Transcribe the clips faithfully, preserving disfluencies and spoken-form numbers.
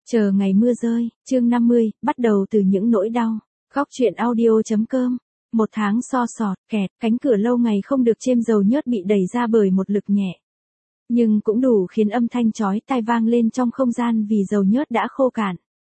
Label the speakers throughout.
Speaker 1: Chờ ngày mưa rơi, chương năm mươi, bắt đầu từ những nỗi đau. Góc truyện audio.com. Một tháng so sọt, kẹt, cánh cửa lâu ngày không được chêm dầu nhớt bị đẩy ra bởi một lực nhẹ. Nhưng cũng đủ khiến âm thanh chói tai vang lên trong không gian vì dầu nhớt đã khô cạn.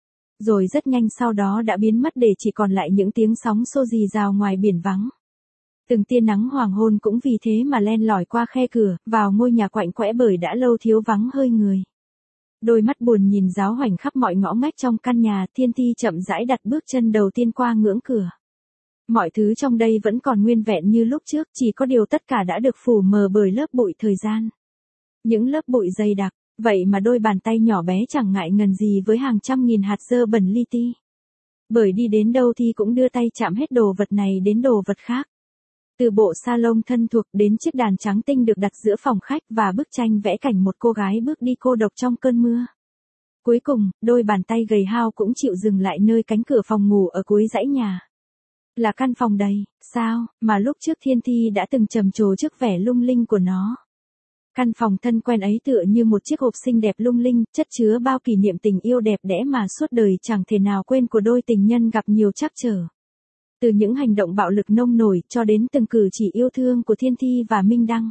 Speaker 1: Rồi rất nhanh sau đó đã biến mất để chỉ còn lại những tiếng sóng xô rì rào ngoài biển vắng. Từng tia nắng hoàng hôn cũng vì thế mà len lỏi qua khe cửa, vào ngôi nhà quạnh quẽ bởi đã lâu thiếu vắng hơi người. Đôi mắt buồn nhìn giáo hoành khắp mọi ngõ ngách trong căn nhà, Thiên Thi chậm rãi đặt bước chân đầu tiên qua ngưỡng cửa. Mọi thứ trong đây vẫn còn nguyên vẹn như lúc trước, chỉ có điều tất cả đã được phủ mờ bởi lớp bụi thời gian. Những lớp bụi dày đặc, vậy mà đôi bàn tay nhỏ bé chẳng ngại ngần gì với hàng trăm nghìn hạt dơ bẩn li ti. Bởi đi đến đâu thì cũng đưa tay chạm hết đồ vật này đến đồ vật khác. Từ bộ salon thân thuộc đến chiếc đàn trắng tinh được đặt giữa phòng khách và bức tranh vẽ cảnh một cô gái bước đi cô độc trong cơn mưa. Cuối cùng, đôi bàn tay gầy hao cũng chịu dừng lại nơi cánh cửa phòng ngủ ở cuối dãy nhà. Là căn phòng đầy, sao, mà lúc trước Thiên Thi đã từng trầm trồ trước vẻ lung linh của nó. Căn phòng thân quen ấy tựa như một chiếc hộp xinh đẹp lung linh, chất chứa bao kỷ niệm tình yêu đẹp đẽ mà suốt đời chẳng thể nào quên của đôi tình nhân gặp nhiều trắc trở. Từ những hành động bạo lực nông nổi cho đến từng cử chỉ yêu thương của Thiên Thi và Minh Đăng.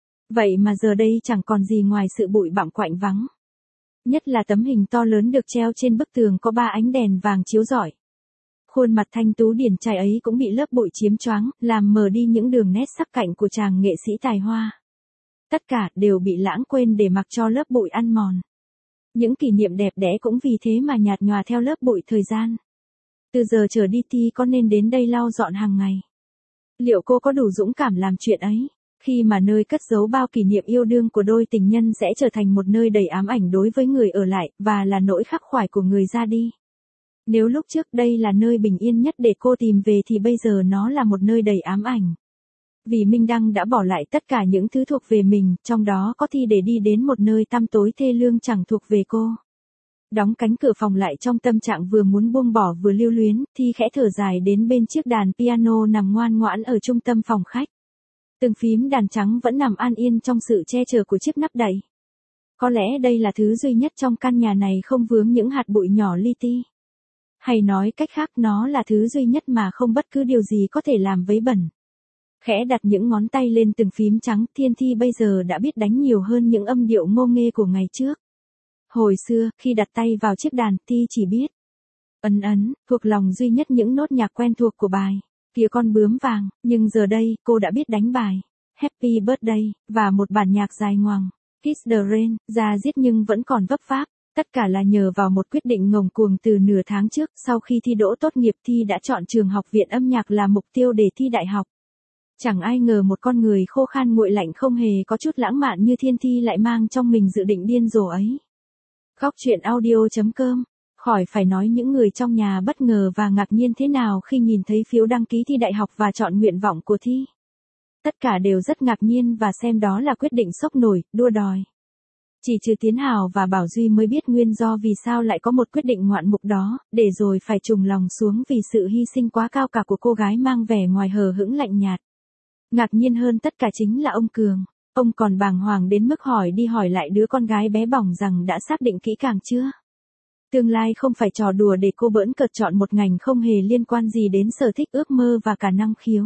Speaker 1: Vậy mà giờ đây chẳng còn gì ngoài sự bụi bặm quạnh vắng. Nhất là tấm hình to lớn được treo trên bức tường có ba ánh đèn vàng chiếu rọi. Khuôn mặt thanh tú điển trai ấy cũng bị lớp bụi chiếm choáng, làm mờ đi những đường nét sắc cạnh của chàng nghệ sĩ tài hoa. Tất cả đều bị lãng quên để mặc cho lớp bụi ăn mòn. Những kỷ niệm đẹp đẽ cũng vì thế mà nhạt nhòa theo lớp bụi thời gian. Từ giờ trở đi Thi có nên đến đây lau dọn hàng ngày? Liệu cô có đủ dũng cảm làm chuyện ấy? Khi mà nơi cất giấu bao kỷ niệm yêu đương của đôi tình nhân sẽ trở thành một nơi đầy ám ảnh đối với người ở lại, và là nỗi khắc khoải của người ra đi. Nếu lúc trước đây là nơi bình yên nhất để cô tìm về thì bây giờ nó là một nơi đầy ám ảnh. Vì Minh Đăng đã bỏ lại tất cả những thứ thuộc về mình, trong đó có Thi để đi đến một nơi tăm tối thê lương chẳng thuộc về cô. Đóng cánh cửa phòng lại trong tâm trạng vừa muốn buông bỏ vừa lưu luyến, Thi khẽ thở dài đến bên chiếc đàn piano nằm ngoan ngoãn ở trung tâm phòng khách. Từng phím đàn trắng vẫn nằm an yên trong sự che chở của chiếc nắp đậy. Có lẽ đây là thứ duy nhất trong căn nhà này không vướng những hạt bụi nhỏ li ti. Hay nói cách khác, nó là thứ duy nhất mà không bất cứ điều gì có thể làm vấy bẩn. Khẽ đặt những ngón tay lên từng phím trắng, Thiên Thi bây giờ đã biết đánh nhiều hơn những âm điệu ngô nghê của ngày trước. Hồi xưa, khi đặt tay vào chiếc đàn, Thi chỉ biết ấn ấn, thuộc lòng duy nhất những nốt nhạc quen thuộc của bài Kìa con bướm vàng, nhưng giờ đây, cô đã biết đánh bài Happy Birthday, và một bản nhạc dài ngoằng, Kiss the Rain, ra diết nhưng vẫn còn vấp váp. Tất cả là nhờ vào một quyết định ngông cuồng từ nửa tháng trước. Sau khi thi đỗ tốt nghiệp, Thi đã chọn trường học viện âm nhạc là mục tiêu để thi đại học. Chẳng ai ngờ một con người khô khan nguội lạnh không hề có chút lãng mạn như Thiên Thi lại mang trong mình dự định điên rồ ấy. Góc truyện audio.com. Khỏi phải nói những người trong nhà bất ngờ và ngạc nhiên thế nào khi nhìn thấy phiếu đăng ký thi đại học và chọn nguyện vọng của Thi. Tất cả đều rất ngạc nhiên và xem đó là quyết định sốc nổi, đua đòi. Chỉ trừ Tiến Hào và Bảo Duy mới biết nguyên do vì sao lại có một quyết định ngoạn mục đó, để rồi phải trùng lòng xuống vì sự hy sinh quá cao cả của cô gái mang vẻ ngoài hờ hững lạnh nhạt. Ngạc nhiên hơn tất cả chính là ông Cường. Ông còn bàng hoàng đến mức hỏi đi hỏi lại đứa con gái bé bỏng rằng đã xác định kỹ càng chưa. Tương lai không phải trò đùa để cô bỡn cợt chọn một ngành không hề liên quan gì đến sở thích, ước mơ và cả năng khiếu.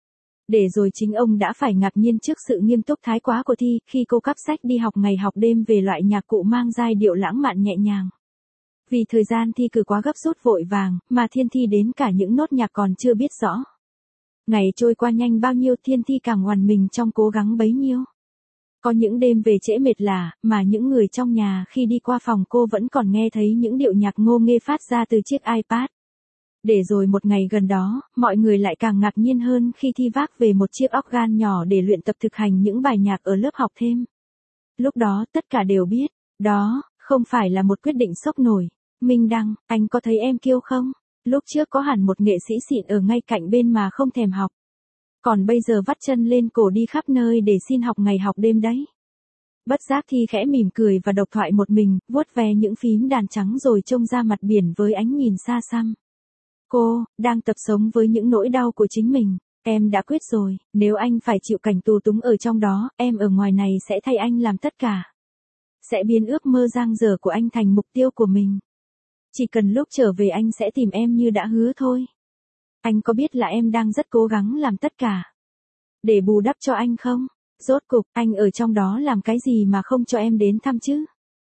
Speaker 1: Để rồi chính ông đã phải ngạc nhiên trước sự nghiêm túc thái quá của Thi khi cô cắp sách đi học ngày học đêm về loại nhạc cụ mang giai điệu lãng mạn nhẹ nhàng. Vì thời gian thi cử quá gấp rút vội vàng, mà Thiên Thi đến cả những nốt nhạc còn chưa biết rõ. Ngày trôi qua nhanh bao nhiêu, Thiên Thi càng oằn mình trong cố gắng bấy nhiêu. Có những đêm về trễ mệt lả, mà những người trong nhà khi đi qua phòng cô vẫn còn nghe thấy những điệu nhạc ngô nghê phát ra từ chiếc iPad. Để rồi một ngày gần đó, mọi người lại càng ngạc nhiên hơn khi Thi vác về một chiếc organ nhỏ để luyện tập thực hành những bài nhạc ở lớp học thêm. Lúc đó tất cả đều biết, đó, không phải là một quyết định sốc nổi. Minh Đăng, anh có thấy em kiêu không? Lúc trước có hẳn một nghệ sĩ xịn ở ngay cạnh bên mà không thèm học. Còn bây giờ vắt chân lên cổ đi khắp nơi để xin học ngày học đêm đấy. Bất giác Thi khẽ mỉm cười và độc thoại một mình, vuốt ve những phím đàn trắng rồi trông ra mặt biển với ánh nhìn xa xăm. Cô, đang tập sống với những nỗi đau của chính mình. Em đã quyết rồi, nếu anh phải chịu cảnh tù túng ở trong đó, em ở ngoài này sẽ thay anh làm tất cả. Sẽ biến ước mơ dang dở của anh thành mục tiêu của mình. Chỉ cần lúc trở về anh sẽ tìm em như đã hứa thôi. Anh có biết là em đang rất cố gắng làm tất cả để bù đắp cho anh không? Rốt cục, anh ở trong đó làm cái gì mà không cho em đến thăm chứ?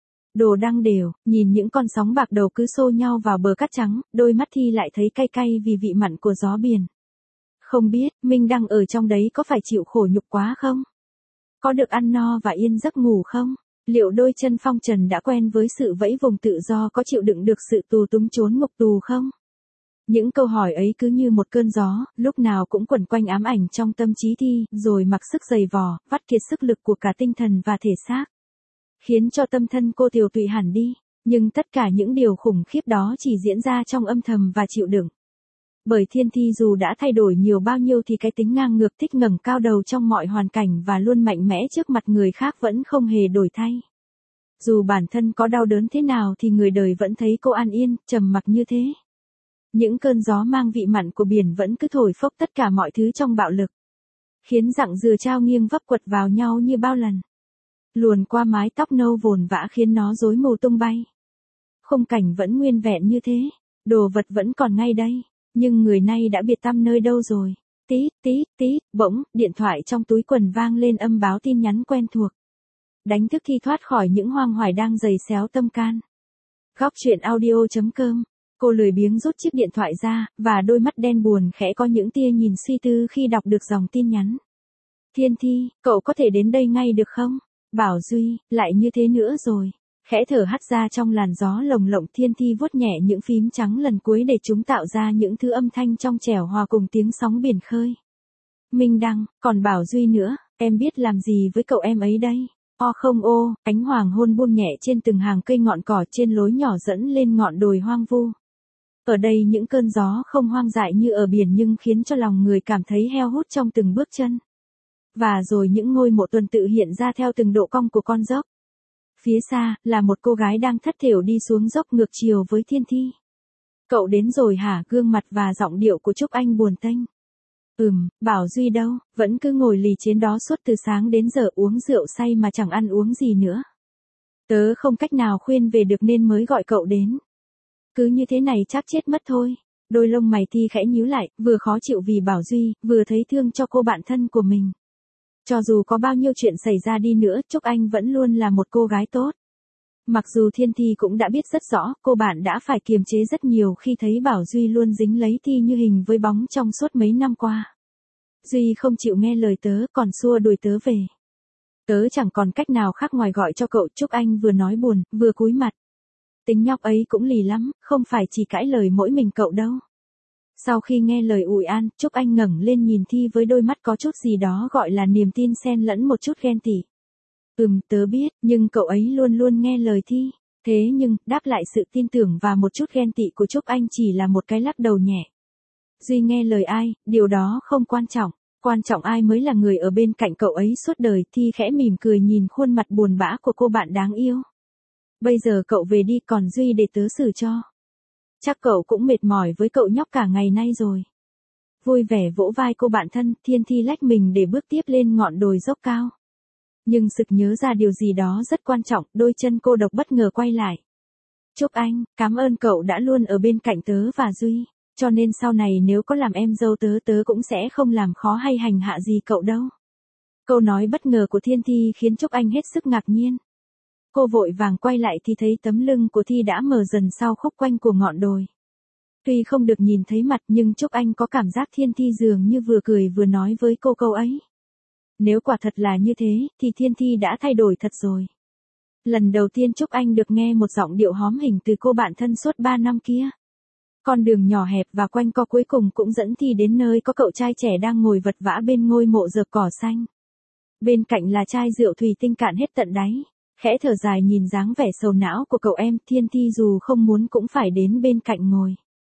Speaker 1: Đồ đăng đều, nhìn những con sóng bạc đầu cứ xô nhau vào bờ cát trắng, đôi mắt Thi lại thấy cay cay vì vị mặn của gió biển. Không biết, Minh Đăng ở trong đấy có phải chịu khổ nhục quá không? Có được ăn no và yên giấc ngủ không? Liệu đôi chân phong trần đã quen với sự vẫy vùng tự do có chịu đựng được sự tù túng trốn ngục tù không? Những câu hỏi ấy cứ như một cơn gió, lúc nào cũng quẩn quanh ám ảnh trong tâm trí Thi, rồi mặc sức giày vò, vắt kiệt sức lực của cả tinh thần và thể xác. Khiến cho tâm thân cô tiều tụy hẳn đi, nhưng tất cả những điều khủng khiếp đó chỉ diễn ra trong âm thầm và chịu đựng. Bởi Thiên Thi dù đã thay đổi nhiều bao nhiêu thì cái tính ngang ngược thích ngẩng cao đầu trong mọi hoàn cảnh và luôn mạnh mẽ trước mặt người khác vẫn không hề đổi thay. Dù bản thân có đau đớn thế nào thì người đời vẫn thấy cô an yên, trầm mặc như thế. Những cơn gió mang vị mặn của biển vẫn cứ thổi phốc tất cả mọi thứ trong bạo lực. Khiến dặng dừa trao nghiêng vấp quật vào nhau như bao lần. Luồn qua mái tóc nâu vồn vã khiến nó rối mù tung bay. Khung cảnh vẫn nguyên vẹn như thế, đồ vật vẫn còn ngay đây, nhưng người nay đã biệt tăm nơi đâu rồi. Tít, tít, tít, bỗng, điện thoại trong túi quần vang lên âm báo tin nhắn quen thuộc. Đánh thức Thi thoát khỏi những hoang hoài đang giày xéo tâm can. Góc truyện audio chấm com. Cô lười biếng rút chiếc điện thoại ra, và đôi mắt đen buồn khẽ có những tia nhìn suy tư khi đọc được dòng tin nhắn. Thiên Thi, cậu có thể đến đây ngay được không? Bảo Duy, lại như thế nữa rồi. Khẽ thở hắt ra trong làn gió lồng lộng, Thiên Thi vuốt nhẹ những phím trắng lần cuối để chúng tạo ra những thứ âm thanh trong trẻo hòa cùng tiếng sóng biển khơi. Minh Đăng, còn Bảo Duy nữa, em biết làm gì với cậu em ấy đây? O không ô, ánh hoàng hôn buông nhẹ trên từng hàng cây ngọn cỏ trên lối nhỏ dẫn lên ngọn đồi hoang vu. Ở đây những cơn gió không hoang dại như ở biển nhưng khiến cho lòng người cảm thấy heo hút trong từng bước chân. Và rồi những ngôi mộ tuần tự hiện ra theo từng độ cong của con dốc. Phía xa, là một cô gái đang thất thểu đi xuống dốc ngược chiều với Thiên Thi. Cậu đến rồi hả? Gương mặt và giọng điệu của Trúc Anh buồn tênh. Ừm, Bảo Duy đâu, vẫn cứ ngồi lì trên đó suốt từ sáng đến giờ uống rượu say mà chẳng ăn uống gì nữa. Tớ không cách nào khuyên về được nên mới gọi cậu đến. Cứ như thế này chắc chết mất thôi. Đôi lông mày Thi khẽ nhíu lại, vừa khó chịu vì Bảo Duy, vừa thấy thương cho cô bạn thân của mình. Cho dù có bao nhiêu chuyện xảy ra đi nữa, Trúc Anh vẫn luôn là một cô gái tốt. Mặc dù Thiên Thi cũng đã biết rất rõ, cô bạn đã phải kiềm chế rất nhiều khi thấy Bảo Duy luôn dính lấy Thi như hình với bóng trong suốt mấy năm qua. Duy không chịu nghe lời tớ, còn xua đuổi tớ về. Tớ chẳng còn cách nào khác ngoài gọi cho cậu. Trúc Anh vừa nói buồn, vừa cúi mặt. Tính nhóc ấy cũng lì lắm, không phải chỉ cãi lời mỗi mình cậu đâu. Sau khi nghe lời ủi an, Trúc Anh ngẩng lên nhìn Thi với đôi mắt có chút gì đó gọi là niềm tin xen lẫn một chút ghen tị. Ừm, tớ biết, nhưng cậu ấy luôn luôn nghe lời Thi. Thế nhưng, đáp lại sự tin tưởng và một chút ghen tị của Trúc Anh chỉ là một cái lắc đầu nhẹ. Duy nghe lời ai, điều đó không quan trọng. Quan trọng ai mới là người ở bên cạnh cậu ấy suốt đời. Thi khẽ mỉm cười nhìn khuôn mặt buồn bã của cô bạn đáng yêu. Bây giờ cậu về đi, còn Duy để tớ xử cho. Chắc cậu cũng mệt mỏi với cậu nhóc cả ngày nay rồi. Vui vẻ vỗ vai cô bạn thân, Thiên Thi lách mình để bước tiếp lên ngọn đồi dốc cao. Nhưng sực nhớ ra điều gì đó rất quan trọng, đôi chân cô độc bất ngờ quay lại. Trúc Anh, cảm ơn cậu đã luôn ở bên cạnh tớ và Duy, cho nên sau này nếu có làm em dâu tớ tớ cũng sẽ không làm khó hay hành hạ gì cậu đâu. Câu nói bất ngờ của Thiên Thi khiến Trúc Anh hết sức ngạc nhiên. Cô vội vàng quay lại thì thấy tấm lưng của Thi đã mờ dần sau khúc quanh của ngọn đồi. Tuy không được nhìn thấy mặt nhưng Trúc Anh có cảm giác Thiên Thi dường như vừa cười vừa nói với cô câu ấy. Nếu quả thật là như thế, thì Thiên Thi đã thay đổi thật rồi. Lần đầu tiên Trúc Anh được nghe một giọng điệu hóm hình từ cô bạn thân suốt ba năm kia. Con đường nhỏ hẹp và quanh co cuối cùng cũng dẫn Thi đến nơi có cậu trai trẻ đang ngồi vật vã bên ngôi mộ dợp cỏ xanh. Bên cạnh là chai rượu thủy tinh cạn hết tận đáy. Khẽ thở dài nhìn dáng vẻ sầu não của cậu em, Thiên Thi dù không muốn cũng phải đến bên cạnh ngồi.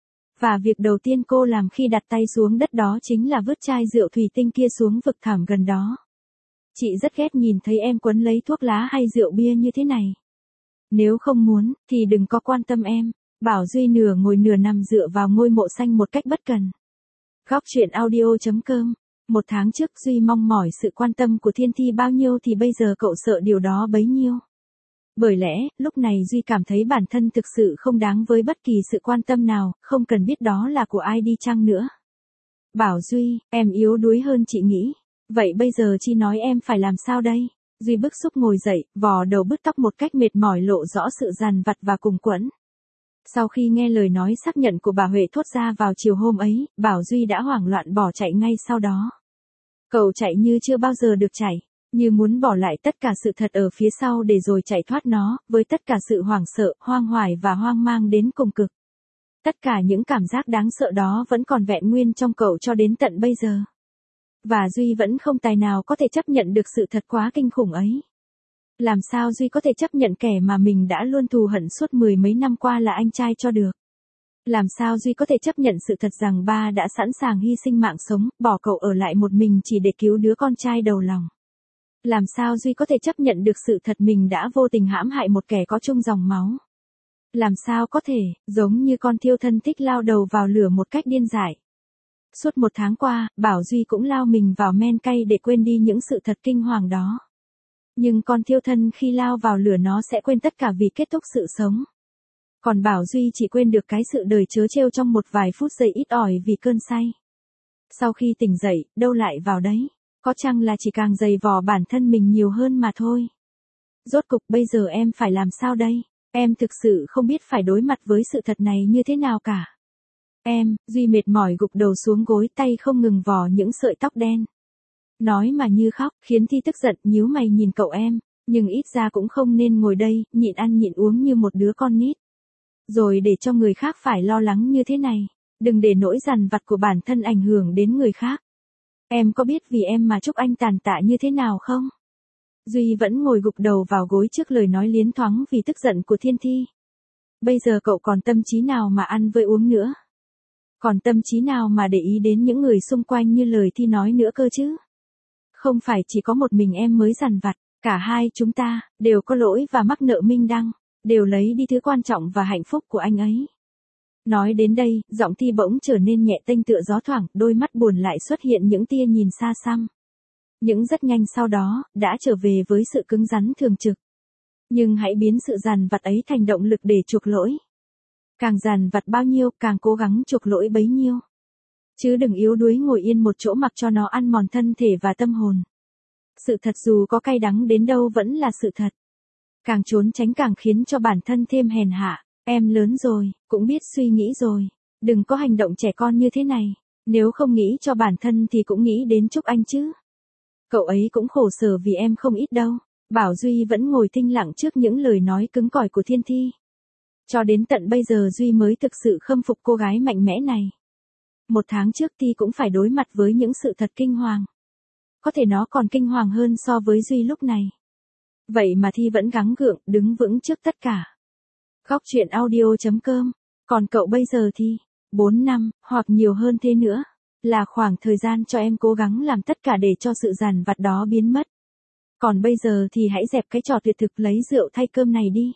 Speaker 1: Và việc đầu tiên cô làm khi đặt tay xuống đất đó chính là vứt chai rượu thủy tinh kia xuống vực thẳm gần đó. Chị rất ghét nhìn thấy em quấn lấy thuốc lá hay rượu bia như thế này. Nếu không muốn, thì đừng có quan tâm em. Bảo Duy nửa ngồi nửa nằm dựa vào ngôi mộ xanh một cách bất cần. Góc truyện audio chấm com. Một tháng trước Duy mong mỏi sự quan tâm của Thiên Thi bao nhiêu thì bây giờ cậu sợ điều đó bấy nhiêu. Bởi lẽ, lúc này Duy cảm thấy bản thân thực sự không đáng với bất kỳ sự quan tâm nào, không cần biết đó là của ai đi chăng nữa. Bảo Duy, em yếu đuối hơn chị nghĩ. Vậy bây giờ chị nói em phải làm sao đây? Duy bức xúc ngồi dậy, vò đầu bứt tóc một cách mệt mỏi lộ rõ sự dằn vặt và cùng quẫn. Sau khi nghe lời nói xác nhận của bà Huệ thốt ra vào chiều hôm ấy, Bảo Duy đã hoảng loạn bỏ chạy ngay sau đó. Cậu chạy như chưa bao giờ được chạy, như muốn bỏ lại tất cả sự thật ở phía sau để rồi chạy thoát nó, với tất cả sự hoảng sợ, hoang hoài và hoang mang đến cùng cực. Tất cả những cảm giác đáng sợ đó vẫn còn vẹn nguyên trong cậu cho đến tận bây giờ. Và Duy vẫn không tài nào có thể chấp nhận được sự thật quá kinh khủng ấy. Làm sao Duy có thể chấp nhận kẻ mà mình đã luôn thù hận suốt mười mấy năm qua là anh trai cho được? Làm sao Duy có thể chấp nhận sự thật rằng ba đã sẵn sàng hy sinh mạng sống, bỏ cậu ở lại một mình chỉ để cứu đứa con trai đầu lòng? Làm sao Duy có thể chấp nhận được sự thật mình đã vô tình hãm hại một kẻ có chung dòng máu? Làm sao có thể, giống như con thiêu thân thích lao đầu vào lửa một cách điên dại? Suốt một tháng qua, Bảo Duy cũng lao mình vào men cay để quên đi những sự thật kinh hoàng đó. Nhưng con thiêu thân khi lao vào lửa nó sẽ quên tất cả vì kết thúc sự sống. Còn Bảo Duy chỉ quên được cái sự đời trớ trêu trong một vài phút giây ít ỏi vì cơn say. Sau khi tỉnh dậy, đâu lại vào đấy, có chăng là chỉ càng dày vò bản thân mình nhiều hơn mà thôi. Rốt cục bây giờ em phải làm sao đây? Em thực sự không biết phải đối mặt với sự thật này như thế nào cả. Em, Duy mệt mỏi gục đầu xuống gối, tay không ngừng vò những sợi tóc đen. Nói mà như khóc, khiến Thi tức giận nhíu mày nhìn cậu em, nhưng ít ra cũng không nên ngồi đây, nhịn ăn nhịn uống như một đứa con nít. Rồi để cho người khác phải lo lắng như thế này, đừng để nỗi dằn vặt của bản thân ảnh hưởng đến người khác. Em có biết vì em mà Trúc Anh tàn tạ như thế nào không? Duy vẫn ngồi gục đầu vào gối trước lời nói liến thoáng vì tức giận của Thiên Thi. Bây giờ cậu còn tâm trí nào mà ăn với uống nữa? Còn tâm trí nào mà để ý đến những người xung quanh như lời Thi nói nữa cơ chứ? Không phải chỉ có một mình em mới dằn vặt, cả hai chúng ta, đều có lỗi và mắc nợ Minh Đăng, đều lấy đi thứ quan trọng và hạnh phúc của anh ấy. Nói đến đây, giọng Thi bỗng trở nên nhẹ tênh tựa gió thoảng, đôi mắt buồn lại xuất hiện những tia nhìn xa xăm. Những rất nhanh sau đó, đã trở về với sự cứng rắn thường trực. Nhưng hãy biến sự dằn vặt ấy thành động lực để chuộc lỗi. Càng dằn vặt bao nhiêu, càng cố gắng chuộc lỗi bấy nhiêu. Chứ đừng yếu đuối ngồi yên một chỗ mặc cho nó ăn mòn thân thể và tâm hồn. Sự thật dù có cay đắng đến đâu vẫn là sự thật. Càng trốn tránh càng khiến cho bản thân thêm hèn hạ. Em lớn rồi, cũng biết suy nghĩ rồi. Đừng có hành động trẻ con như thế này. Nếu không nghĩ cho bản thân thì cũng nghĩ đến Trúc Anh chứ. Cậu ấy cũng khổ sở vì em không ít đâu. Bảo Duy vẫn ngồi thinh lặng trước những lời nói cứng cỏi của Thiên Thi. Cho đến tận bây giờ Duy mới thực sự khâm phục cô gái mạnh mẽ này. Một tháng trước Thi cũng phải đối mặt với những sự thật kinh hoàng. Có thể nó còn kinh hoàng hơn so với Duy lúc này. Vậy mà Thi vẫn gắng gượng, đứng vững trước tất cả. Góc truyện audio chấm com. Còn cậu bây giờ thì, bốn năm, hoặc nhiều hơn thế nữa, là khoảng thời gian cho em cố gắng làm tất cả để cho sự dằn vặt đó biến mất. Còn bây giờ thì hãy dẹp cái trò tuyệt thực lấy rượu thay cơm này đi.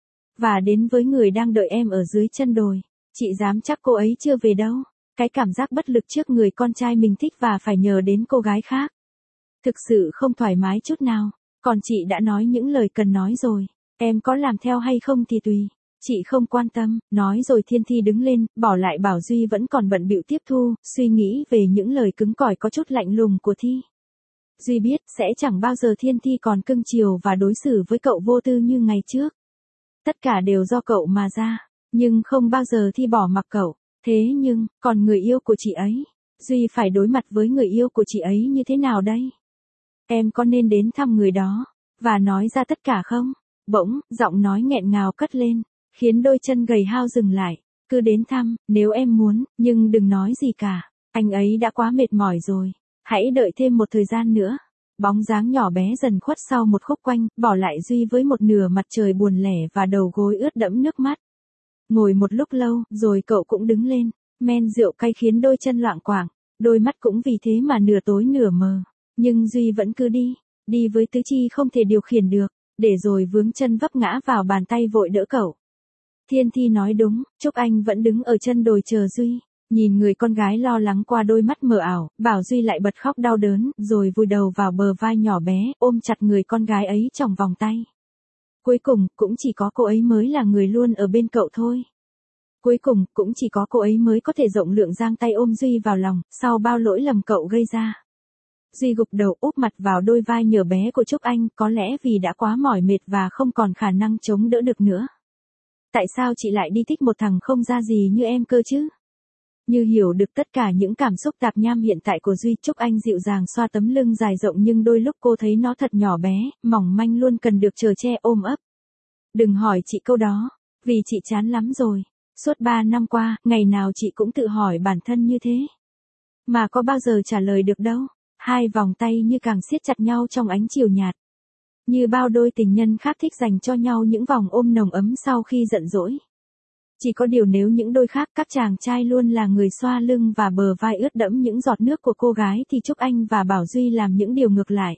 Speaker 1: Và đến với người đang đợi em ở dưới chân đồi. Chị dám chắc cô ấy chưa về đâu. Cái cảm giác bất lực trước người con trai mình thích và phải nhờ đến cô gái khác. Thực sự không thoải mái chút nào. Còn chị đã nói những lời cần nói rồi. Em có làm theo hay không thì tùy. Chị không quan tâm. Nói rồi Thiên Thi đứng lên, bỏ lại Bảo Duy vẫn còn bận bịu tiếp thu, suy nghĩ về những lời cứng cỏi có chút lạnh lùng của Thi. Duy biết sẽ chẳng bao giờ Thiên Thi còn cưng chiều và đối xử với cậu vô tư như ngày trước. Tất cả đều do cậu mà ra. Nhưng không bao giờ Thi bỏ mặc cậu. Thế nhưng, còn người yêu của chị ấy, Duy phải đối mặt với người yêu của chị ấy như thế nào đây? Em có nên đến thăm người đó, và nói ra tất cả không? Bỗng, giọng nói nghẹn ngào cất lên, khiến đôi chân gầy hao dừng lại. Cứ đến thăm, nếu em muốn, nhưng đừng nói gì cả. Anh ấy đã quá mệt mỏi rồi. Hãy đợi thêm một thời gian nữa. Bóng dáng nhỏ bé dần khuất sau một khúc quanh, bỏ lại Duy với một nửa mặt trời buồn lẻ và đầu gối ướt đẫm nước mắt. Ngồi một lúc lâu, rồi cậu cũng đứng lên. Men rượu cay khiến đôi chân loạng choạng, đôi mắt cũng vì thế mà nửa tối nửa mờ. Nhưng Duy vẫn cứ đi, đi với tứ chi không thể điều khiển được, để rồi vướng chân vấp ngã vào bàn tay vội đỡ cậu. Thiên Thi nói đúng, Trúc Anh vẫn đứng ở chân đồi chờ Duy. Nhìn người con gái lo lắng qua đôi mắt mờ ảo, Bảo Duy lại bật khóc đau đớn, rồi vùi đầu vào bờ vai nhỏ bé, ôm chặt người con gái ấy trong vòng tay. Cuối cùng, cũng chỉ có cô ấy mới là người luôn ở bên cậu thôi. Cuối cùng, cũng chỉ có cô ấy mới có thể rộng lượng giang tay ôm Duy vào lòng, sau bao lỗi lầm cậu gây ra. Duy gục đầu úp mặt vào đôi vai nhờ bé của Trúc Anh, có lẽ vì đã quá mỏi mệt và không còn khả năng chống đỡ được nữa. Tại sao chị lại đi thích một thằng không ra gì như em cơ chứ? Như hiểu được tất cả những cảm xúc tạp nham hiện tại của Duy, Trúc Anh dịu dàng xoa tấm lưng dài rộng nhưng đôi lúc cô thấy nó thật nhỏ bé, mỏng manh luôn cần được chở che ôm ấp. Đừng hỏi chị câu đó, vì chị chán lắm rồi. Suốt ba năm qua, ngày nào chị cũng tự hỏi bản thân như thế. Mà có bao giờ trả lời được đâu. Hai vòng tay như càng siết chặt nhau trong ánh chiều nhạt. Như bao đôi tình nhân khác thích dành cho nhau những vòng ôm nồng ấm sau khi giận dỗi. Chỉ có điều nếu những đôi khác các chàng trai luôn là người xoa lưng và bờ vai ướt đẫm những giọt nước của cô gái thì Trúc Anh và Bảo Duy làm những điều ngược lại.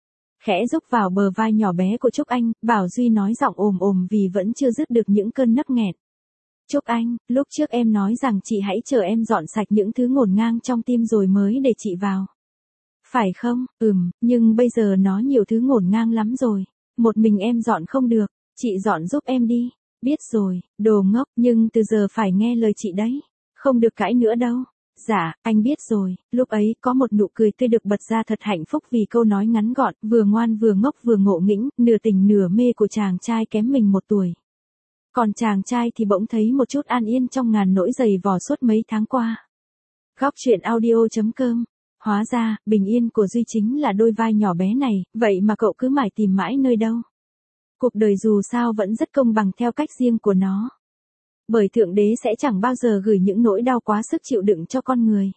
Speaker 1: Khẽ rúc vào bờ vai nhỏ bé của Trúc Anh, Bảo Duy nói giọng ồm ồm vì vẫn chưa dứt được những cơn nấc nghẹn. Trúc Anh, lúc trước em nói rằng chị hãy chờ em dọn sạch những thứ ngổn ngang trong tim rồi mới để chị vào. Phải không? Ừm, nhưng bây giờ nó nhiều thứ ngổn ngang lắm rồi. Một mình em dọn không được, chị dọn giúp em đi. Biết rồi, đồ ngốc, nhưng từ giờ phải nghe lời chị đấy. Không được cãi nữa đâu. Dạ, anh biết rồi. Lúc ấy có một nụ cười tươi được bật ra thật hạnh phúc vì câu nói ngắn gọn, vừa ngoan vừa ngốc vừa ngộ nghĩnh, nửa tình nửa mê của chàng trai kém mình một tuổi. Còn chàng trai thì bỗng thấy một chút an yên trong ngàn nỗi dày vò suốt mấy tháng qua. Góc truyện audio chấm com. Hóa ra, bình yên của Duy chính là đôi vai nhỏ bé này, vậy mà cậu cứ mải tìm mãi nơi đâu. Cuộc đời dù sao vẫn rất công bằng theo cách riêng của nó. Bởi Thượng Đế sẽ chẳng bao giờ gửi những nỗi đau quá sức chịu đựng cho con người.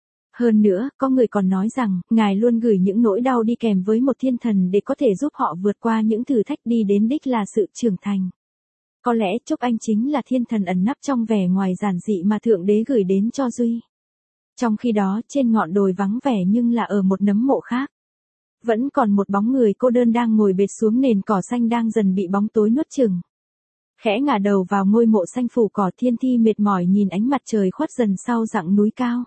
Speaker 1: Hơn nữa, có người còn nói rằng, Ngài luôn gửi những nỗi đau đi kèm với một thiên thần để có thể giúp họ vượt qua những thử thách đi đến đích là sự trưởng thành. Có lẽ Trúc Anh chính là thiên thần ẩn nấp trong vẻ ngoài giản dị mà Thượng Đế gửi đến cho Duy. Trong khi đó, trên ngọn đồi vắng vẻ nhưng là ở một nấm mộ khác. Vẫn còn một bóng người cô đơn đang ngồi bệt xuống nền cỏ xanh đang dần bị bóng tối nuốt chửng. Khẽ ngả đầu vào ngôi mộ xanh phủ cỏ, Thiên Thi mệt mỏi nhìn ánh mặt trời khuất dần sau dặng núi cao.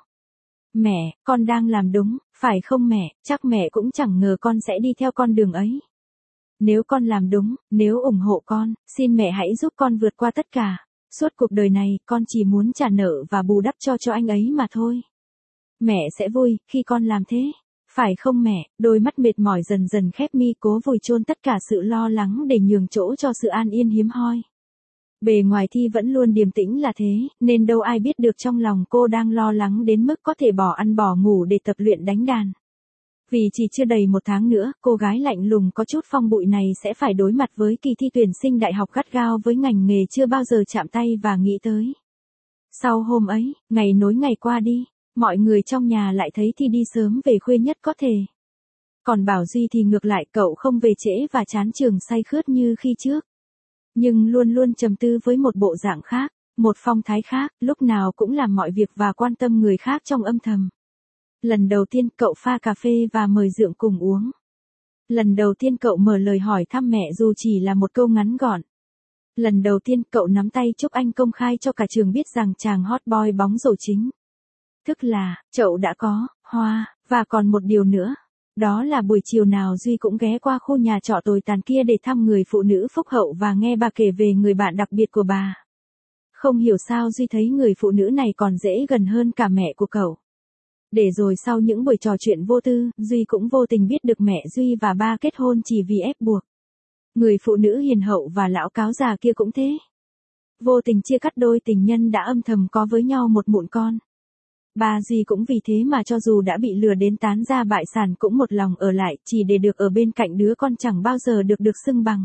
Speaker 1: Mẹ, con đang làm đúng, phải không mẹ? Chắc mẹ cũng chẳng ngờ con sẽ đi theo con đường ấy. Nếu con làm đúng, nếu ủng hộ con, xin mẹ hãy giúp con vượt qua tất cả. Suốt cuộc đời này, con chỉ muốn trả nợ và bù đắp cho cho anh ấy mà thôi. Mẹ sẽ vui khi con làm thế. Phải không mẹ? Đôi mắt mệt mỏi dần dần khép mi, cố vùi chôn tất cả sự lo lắng để nhường chỗ cho sự an yên hiếm hoi. Bề ngoài Thi vẫn luôn điềm tĩnh là thế, nên đâu ai biết được trong lòng cô đang lo lắng đến mức có thể bỏ ăn bỏ ngủ để tập luyện đánh đàn. Vì chỉ chưa đầy một tháng nữa, cô gái lạnh lùng có chút phong bụi này sẽ phải đối mặt với kỳ thi tuyển sinh đại học gắt gao với ngành nghề chưa bao giờ chạm tay và nghĩ tới. Sau hôm ấy, ngày nối ngày qua đi, mọi người trong nhà lại thấy Thi đi sớm về khuya nhất có thể. Còn Bảo Duy thì ngược lại, cậu không về trễ và chán trường say khướt như khi trước. Nhưng luôn luôn trầm tư với một bộ dạng khác, một phong thái khác, lúc nào cũng làm mọi việc và quan tâm người khác trong âm thầm. Lần đầu tiên cậu pha cà phê và mời Dượng cùng uống. Lần đầu tiên cậu mở lời hỏi thăm mẹ dù chỉ là một câu ngắn gọn. Lần đầu tiên cậu nắm tay Trúc Anh công khai cho cả trường biết rằng chàng hot boy bóng rổ chính. Tức là, cậu đã có, hoa, và còn một điều nữa. Đó là buổi chiều nào Duy cũng ghé qua khu nhà trọ tồi tàn kia để thăm người phụ nữ phúc hậu và nghe bà kể về người bạn đặc biệt của bà. Không hiểu sao Duy thấy người phụ nữ này còn dễ gần hơn cả mẹ của cậu. Để rồi sau những buổi trò chuyện vô tư, Duy cũng vô tình biết được mẹ Duy và ba kết hôn chỉ vì ép buộc. Người phụ nữ hiền hậu và lão cáo già kia cũng thế. Vô tình chia cắt đôi tình nhân đã âm thầm có với nhau một mụn con. Ba Duy cũng vì thế mà cho dù đã bị lừa đến tán gia bại sản cũng một lòng ở lại chỉ để được ở bên cạnh đứa con chẳng bao giờ được được xưng bằng.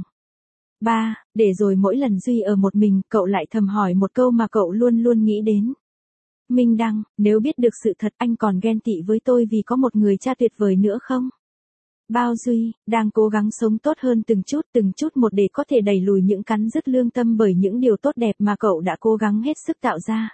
Speaker 1: Ba, để rồi mỗi lần Duy ở một mình, cậu lại thầm hỏi một câu mà cậu luôn luôn nghĩ đến. Minh Đăng, nếu biết được sự thật anh còn ghen tị với tôi vì có một người cha tuyệt vời nữa không? Bao Duy, đang cố gắng sống tốt hơn từng chút từng chút một để có thể đẩy lùi những cắn rứt lương tâm bởi những điều tốt đẹp mà cậu đã cố gắng hết sức tạo ra.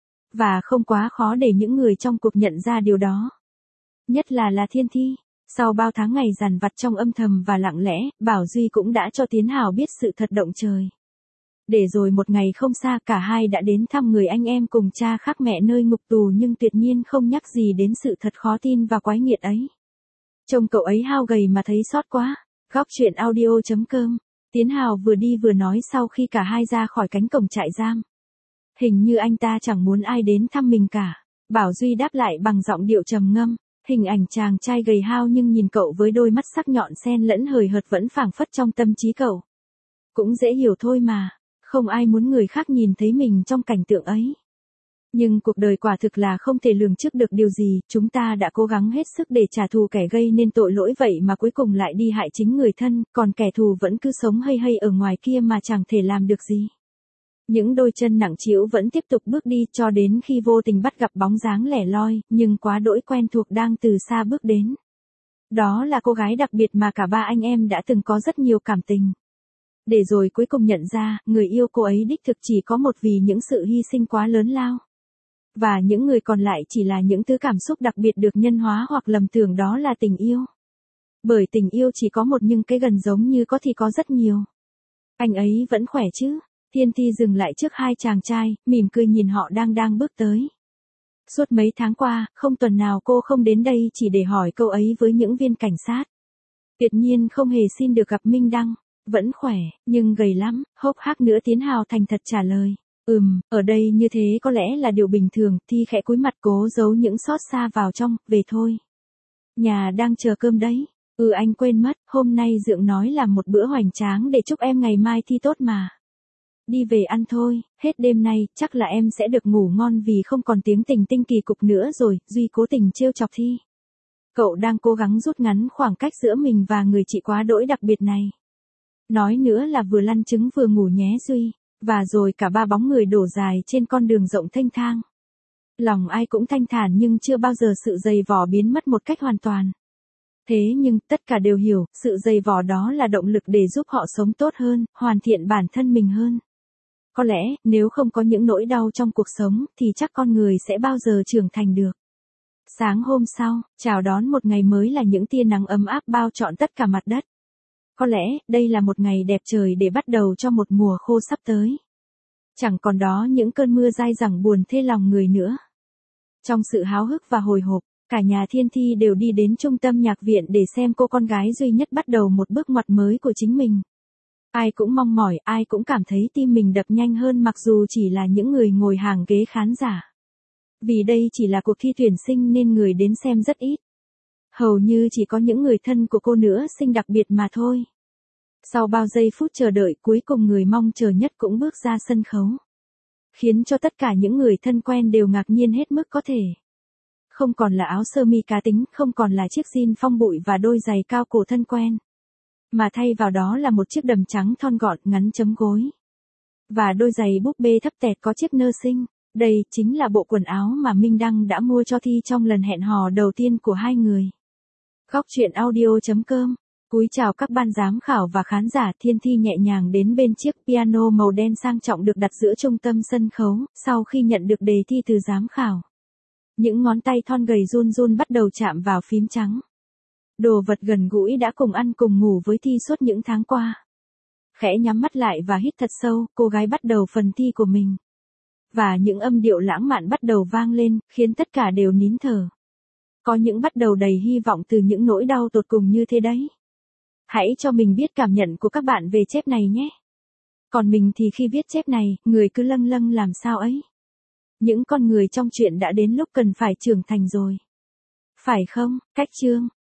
Speaker 1: Và không quá khó để những người trong cuộc nhận ra điều đó. Nhất là là Thiên Thi. Sau bao tháng ngày dằn vặt trong âm thầm và lặng lẽ, Bảo Duy cũng đã cho Tiến Hào biết sự thật động trời. Để rồi một ngày không xa cả hai đã đến thăm người anh em cùng cha khác mẹ nơi ngục tù nhưng tuyệt nhiên không nhắc gì đến sự thật khó tin và quái nghiệt ấy. Trông cậu ấy hao gầy mà thấy xót quá. Góc truyện audio chấm com Tiến Hào vừa đi vừa nói sau khi cả hai ra khỏi cánh cổng trại giam. Hình như anh ta chẳng muốn ai đến thăm mình cả. Bảo Duy đáp lại bằng giọng điệu trầm ngâm. Hình ảnh chàng trai gầy hao nhưng nhìn cậu với đôi mắt sắc nhọn xen lẫn hời hợt vẫn phảng phất trong tâm trí cậu. Cũng dễ hiểu thôi mà. Không ai muốn người khác nhìn thấy mình trong cảnh tượng ấy. Nhưng cuộc đời quả thực là không thể lường trước được điều gì, chúng ta đã cố gắng hết sức để trả thù kẻ gây nên tội lỗi vậy mà cuối cùng lại đi hại chính người thân, còn kẻ thù vẫn cứ sống hây hây ở ngoài kia mà chẳng thể làm được gì. Những đôi chân nặng trĩu vẫn tiếp tục bước đi cho đến khi vô tình bắt gặp bóng dáng lẻ loi, nhưng quá đỗi quen thuộc đang từ xa bước đến. Đó là cô gái đặc biệt mà cả ba anh em đã từng có rất nhiều cảm tình. Để rồi cuối cùng nhận ra, người yêu cô ấy đích thực chỉ có một vì những sự hy sinh quá lớn lao. Và những người còn lại chỉ là những thứ cảm xúc đặc biệt được nhân hóa hoặc lầm tưởng đó là tình yêu. Bởi tình yêu chỉ có một nhưng cái gần giống như có thì có rất nhiều. Anh ấy vẫn khỏe chứ? Thiên Thi dừng lại trước hai chàng trai, mỉm cười nhìn họ đang đang bước tới. Suốt mấy tháng qua, không tuần nào cô không đến đây chỉ để hỏi câu ấy với những viên cảnh sát. Tuyệt nhiên không hề xin được gặp Minh Đăng. Vẫn khỏe, nhưng gầy lắm, hốc hác nữa. Tiến Hào thành thật trả lời. Ừm, ở đây như thế có lẽ là điều bình thường. Thi khẽ cúi mặt cố giấu những xót xa vào trong, về thôi. Nhà đang chờ cơm đấy. Ừ anh quên mất, hôm nay Dượng nói làm một bữa hoành tráng để chúc em ngày mai thi tốt mà. Đi về ăn thôi, hết đêm nay, chắc là em sẽ được ngủ ngon vì không còn tiếng tình tinh kỳ cục nữa rồi. Duy cố tình trêu chọc Thi. Cậu đang cố gắng rút ngắn khoảng cách giữa mình và người chị quá đỗi đặc biệt này. Nói nữa là vừa lăn trứng vừa ngủ nhé Duy. Và rồi cả ba bóng người đổ dài trên con đường rộng thênh thang. Lòng ai cũng thanh thản nhưng chưa bao giờ sự dày vò biến mất một cách hoàn toàn. Thế nhưng tất cả đều hiểu, sự dày vò đó là động lực để giúp họ sống tốt hơn, hoàn thiện bản thân mình hơn. Có lẽ, nếu không có những nỗi đau trong cuộc sống, thì chắc con người sẽ bao giờ trưởng thành được. Sáng hôm sau, chào đón một ngày mới là những tia nắng ấm áp bao trọn tất cả mặt đất. Có lẽ, đây là một ngày đẹp trời để bắt đầu cho một mùa khô sắp tới. Chẳng còn đó những cơn mưa dai dẳng buồn thê lòng người nữa. Trong sự háo hức và hồi hộp, cả nhà Thiên Thi đều đi đến trung tâm nhạc viện để xem cô con gái duy nhất bắt đầu một bước ngoặt mới của chính mình. Ai cũng mong mỏi, ai cũng cảm thấy tim mình đập nhanh hơn mặc dù chỉ là những người ngồi hàng ghế khán giả. Vì đây chỉ là cuộc thi tuyển sinh nên người đến xem rất ít. Hầu như chỉ có những người thân của cô nữ sinh đặc biệt mà thôi. Sau bao giây phút chờ đợi cuối cùng người mong chờ nhất cũng bước ra sân khấu. Khiến cho tất cả những người thân quen đều ngạc nhiên hết mức có thể. Không còn là áo sơ mi cá tính, không còn là chiếc jean phong bụi và đôi giày cao cổ thân quen. Mà thay vào đó là một chiếc đầm trắng thon gọn ngắn chấm gối. Và đôi giày búp bê thấp tẹt có chiếc nơ xinh. Đây chính là bộ quần áo mà Minh Đăng đã mua cho Thi trong lần hẹn hò đầu tiên của hai người. Góc truyện audio chấm com. Cúi chào các ban giám khảo và khán giả. Thiên Thi nhẹ nhàng đến bên chiếc piano màu đen sang trọng được đặt giữa trung tâm sân khấu, sau khi nhận được đề thi từ giám khảo. Những ngón tay thon gầy run run bắt đầu chạm vào phím trắng. Đồ vật gần gũi đã cùng ăn cùng ngủ với Thi suốt những tháng qua. Khẽ nhắm mắt lại và hít thật sâu, cô gái bắt đầu phần thi của mình. Và những âm điệu lãng mạn bắt đầu vang lên, khiến tất cả đều nín thở. Có những bắt đầu đầy hy vọng từ những nỗi đau tột cùng như thế đấy. Hãy cho mình biết cảm nhận của các bạn về chép này nhé. Còn mình thì khi viết chép này, người cứ lâng lâng làm sao ấy. Những con người trong chuyện đã đến lúc cần phải trưởng thành rồi. Phải không, Cách Chương?